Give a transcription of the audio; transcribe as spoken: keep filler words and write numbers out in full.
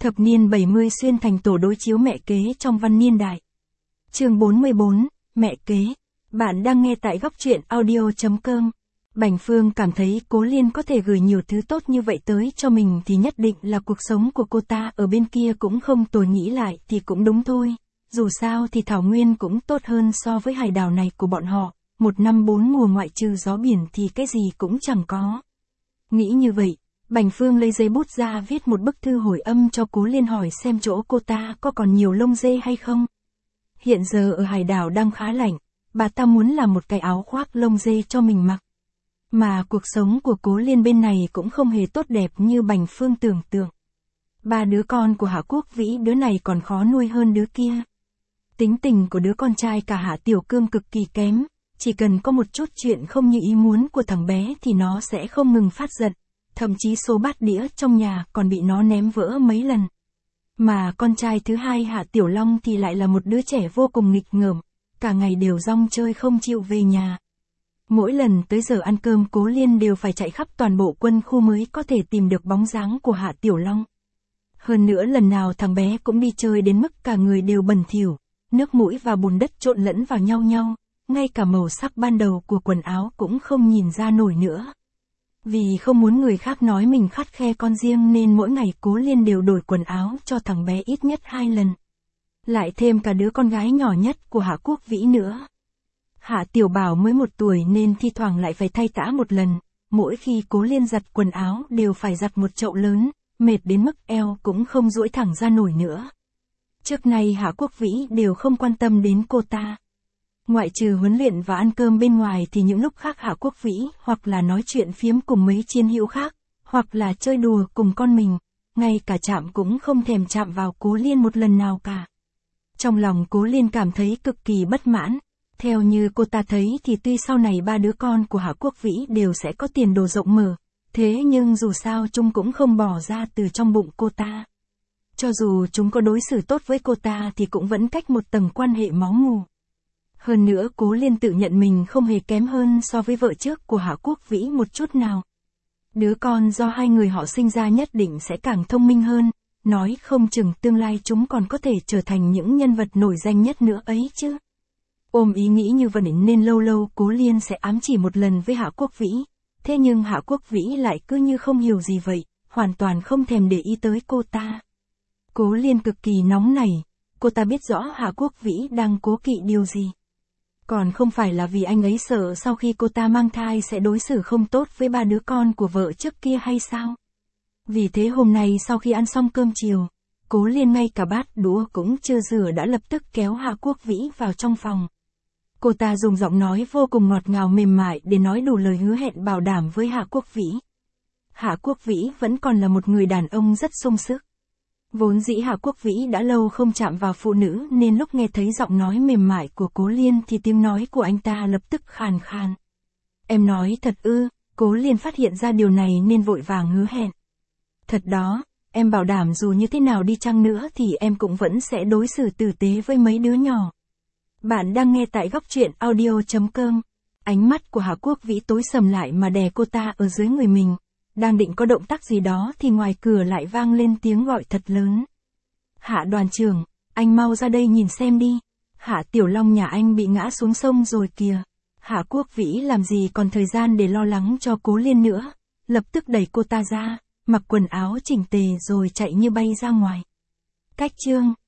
Thập niên bảy mươi xuyên thành tổ đối chiếu mẹ kế trong văn niên đại. Chương bốn mươi bốn, mẹ kế. Bạn đang nghe tại góc truyện audio chấm com. Bành Phương cảm thấy Cố Liên có thể gửi nhiều thứ tốt như vậy tới cho mình thì nhất định là cuộc sống của cô ta ở bên kia cũng không tồi, nghĩ lại thì cũng đúng thôi. Dù sao thì Thảo Nguyên cũng tốt hơn so với hải đảo này của bọn họ, một năm bốn mùa ngoại trừ gió biển thì cái gì cũng chẳng có. Nghĩ như vậy, Bành Phương lấy giấy bút ra viết một bức thư hồi âm cho Cố Liên hỏi xem chỗ cô ta có còn nhiều lông dê hay không. Hiện giờ ở hải đảo đang khá lạnh, bà ta muốn làm một cái áo khoác lông dê cho mình mặc. Mà cuộc sống của Cố Liên bên này cũng không hề tốt đẹp như Bành Phương tưởng tượng. Ba đứa con của Hạ Quốc Vĩ, đứa này còn khó nuôi hơn đứa kia. Tính tình của đứa con trai cả Hạ Tiểu Cương cực kỳ kém, chỉ cần có một chút chuyện không như ý muốn của thằng bé thì nó sẽ không ngừng phát giận, thậm chí số bát đĩa trong nhà còn bị nó ném vỡ mấy lần. Mà con trai thứ hai Hạ Tiểu Long thì lại là một đứa trẻ vô cùng nghịch ngợm, cả ngày đều rong chơi không chịu về nhà. Mỗi lần tới giờ ăn cơm Cố Liên đều phải chạy khắp toàn bộ quân khu mới có thể tìm được bóng dáng của Hạ Tiểu Long. Hơn nữa lần nào thằng bé cũng đi chơi đến mức cả người đều bẩn thỉu, nước mũi và bùn đất trộn lẫn vào nhau nhau, ngay cả màu sắc ban đầu của quần áo cũng không nhìn ra nổi nữa. Vì không muốn người khác nói mình khắt khe con riêng nên mỗi ngày Cố Liên đều đổi quần áo cho thằng bé ít nhất hai lần. Lại thêm cả đứa con gái nhỏ nhất của Hạ Quốc Vĩ nữa. Hạ Tiểu Bảo mới một tuổi nên thi thoảng lại phải thay tã một lần, mỗi khi Cố Liên giặt quần áo đều phải giặt một chậu lớn, mệt đến mức eo cũng không duỗi thẳng ra nổi nữa. Trước nay Hạ Quốc Vĩ đều không quan tâm đến cô ta. Ngoại trừ huấn luyện và ăn cơm bên ngoài thì những lúc khác Hạ Quốc Vĩ hoặc là nói chuyện phiếm cùng mấy chiến hữu khác, hoặc là chơi đùa cùng con mình, ngay cả chạm cũng không thèm chạm vào Cố Liên một lần nào cả. Trong lòng Cố Liên cảm thấy cực kỳ bất mãn. Theo như cô ta thấy thì tuy sau này ba đứa con của Hạ Quốc Vĩ đều sẽ có tiền đồ rộng mở, thế nhưng dù sao chúng cũng không bỏ ra từ trong bụng cô ta. Cho dù chúng có đối xử tốt với cô ta thì cũng vẫn cách một tầng quan hệ máu mủ. Hơn nữa Cố Liên tự nhận mình không hề kém hơn so với vợ trước của Hạ Quốc Vĩ một chút nào. Đứa con do hai người họ sinh ra nhất định sẽ càng thông minh hơn, nói không chừng tương lai chúng còn có thể trở thành những nhân vật nổi danh nhất nữa ấy chứ. Ôm ý nghĩ như vậy nên lâu lâu Cố Liên sẽ ám chỉ một lần với Hạ Quốc Vĩ, thế nhưng Hạ Quốc Vĩ lại cứ như không hiểu gì vậy, hoàn toàn không thèm để ý tới cô ta. Cố Liên cực kỳ nóng nảy, cô ta biết rõ Hạ Quốc Vĩ đang cố kỵ điều gì. Còn không phải là vì anh ấy sợ sau khi cô ta mang thai sẽ đối xử không tốt với ba đứa con của vợ trước kia hay sao? Vì thế hôm nay sau khi ăn xong cơm chiều, Cố Liên ngay cả bát đũa cũng chưa rửa đã lập tức kéo Hạ Quốc Vĩ vào trong phòng. Cô ta dùng giọng nói vô cùng ngọt ngào mềm mại để nói đủ lời hứa hẹn bảo đảm với Hạ Quốc Vĩ. Hạ Quốc Vĩ vẫn còn là một người đàn ông rất sung sức. Vốn dĩ Hạ Quốc Vĩ đã lâu không chạm vào phụ nữ nên lúc nghe thấy giọng nói mềm mại của Cố Liên thì tiếng nói của anh ta lập tức khàn khàn. Em nói thật ư? Cố Liên phát hiện ra điều này nên vội vàng hứa hẹn. Thật đó, em bảo đảm dù như thế nào đi chăng nữa thì em cũng vẫn sẽ đối xử tử tế với mấy đứa nhỏ. Bạn đang nghe tại góc truyện audio chấm com. Ánh mắt của Hạ Quốc Vĩ tối sầm lại mà đè cô ta ở dưới người mình. Đang định có động tác gì đó thì ngoài cửa lại vang lên tiếng gọi thật lớn. Hạ đoàn trưởng, anh mau ra đây nhìn xem đi. Hạ Tiểu Long nhà anh bị ngã xuống sông rồi kìa. Hạ Quốc Vĩ làm gì còn thời gian để lo lắng cho Cố Liên nữa. Lập tức đẩy cô ta ra, mặc quần áo chỉnh tề rồi chạy như bay ra ngoài. Cách chương